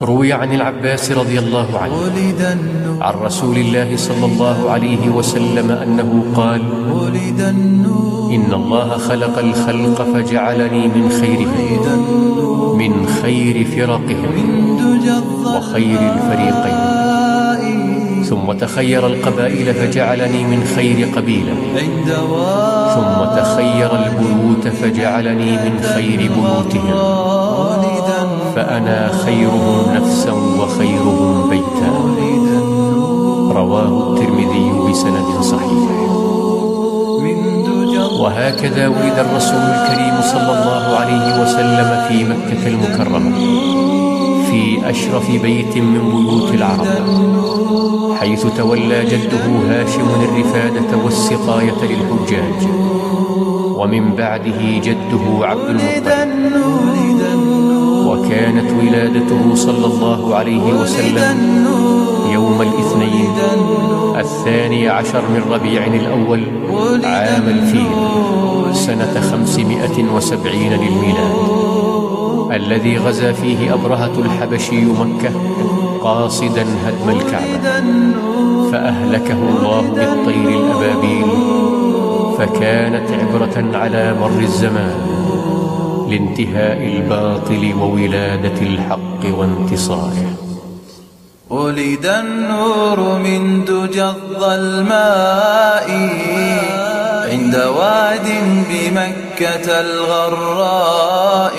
روي عن العباس رضي الله عنه عن رسول الله صلى الله عليه وسلم أنه قال: إن الله خلق الخلق فجعلني من خيرهم، من خير فرقهم وخير الفريقين، ثم تخير القبائل فجعلني من خير قبيلة، ثم تخير البيوت فجعلني من خير بيوتهم، فأنا خيرهم نفسا وخيرهم بيتا. رواه الترمذي بسند صحيح. وهكذا ولد الرسول الكريم صلى الله عليه وسلم في مكة المكرمة، في أشرف بيت من بيوت العرب، حيث تولى جده هاشم الرفادة والسقاية للحجاج، ومن بعده جده عبد المطلب. وكانت ولادته صلى الله عليه وسلم يوم الاثنين 12 من ربيع الأول عام الفيل سنة 570 للميلاد، الذي غزا فيه أبرهة الحبشي مكة قاصدا هدم الكعبة، فأهلكه الله بالطير الأبابيل، فكانت عبرة على مر الزمان لانتهاء الباطل وولادة الحق وانتصاره. ولد النور من دجى الظلماء عند واد بمكة الغراء،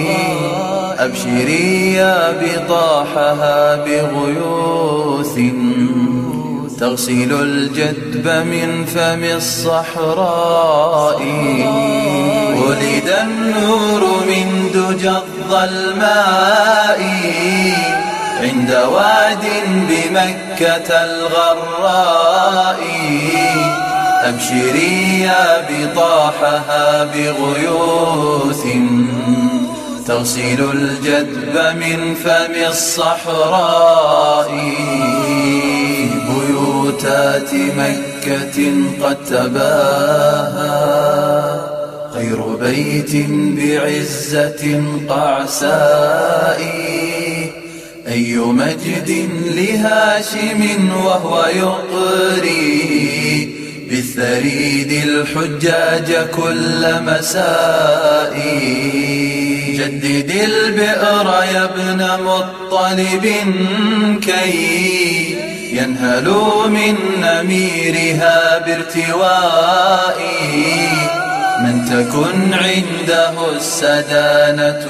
أبشري يا بطاحها بغيوث تغسل الجدب من فم الصحراء. ولد النور من دجى الظلماء عند واد بمكة الغراء، أبشري يا بطاحها بغيوث تغسل الجدب من فم الصحراء. بيوتات مكة قد تباهى خير بيت بعزة قعساء، أي مجد لهاشم وهو يقري بالثريد الحجاج كل مساء. جدد البئر يا ابن مطلب كي ينهلوا من نميرها بارتواء، من تكن عنده السدانة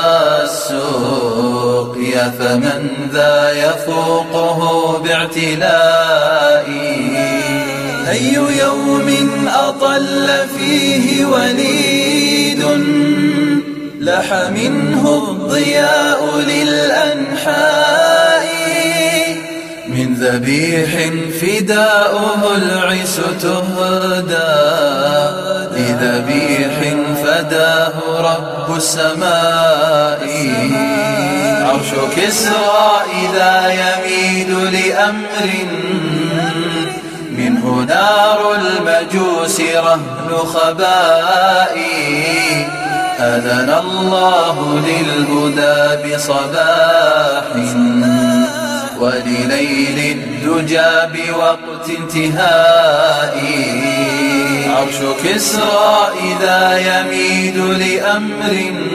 والسقيا فمن ذا يفوقه باعتلاء. أي يوم أطل فيه وليد لح منه الضياء للأنحاء، من ذبيح فداؤه العس تهدى لذبيح فداه رب السماء. عرش كسرى إذا يميد لأمر منه نار المجوس رهن خباء. أذن الله للهدى بصباح ولليل الدجى بوقت انتهاء. عرش كسرى إذا يميد لأمر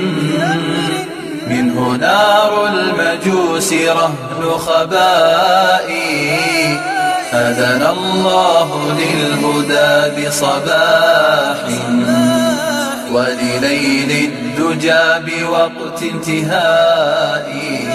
منه نار المجوس رهن خباء. أذن الله للهدى بصباح ولليل الدجى بوقت انتهاء.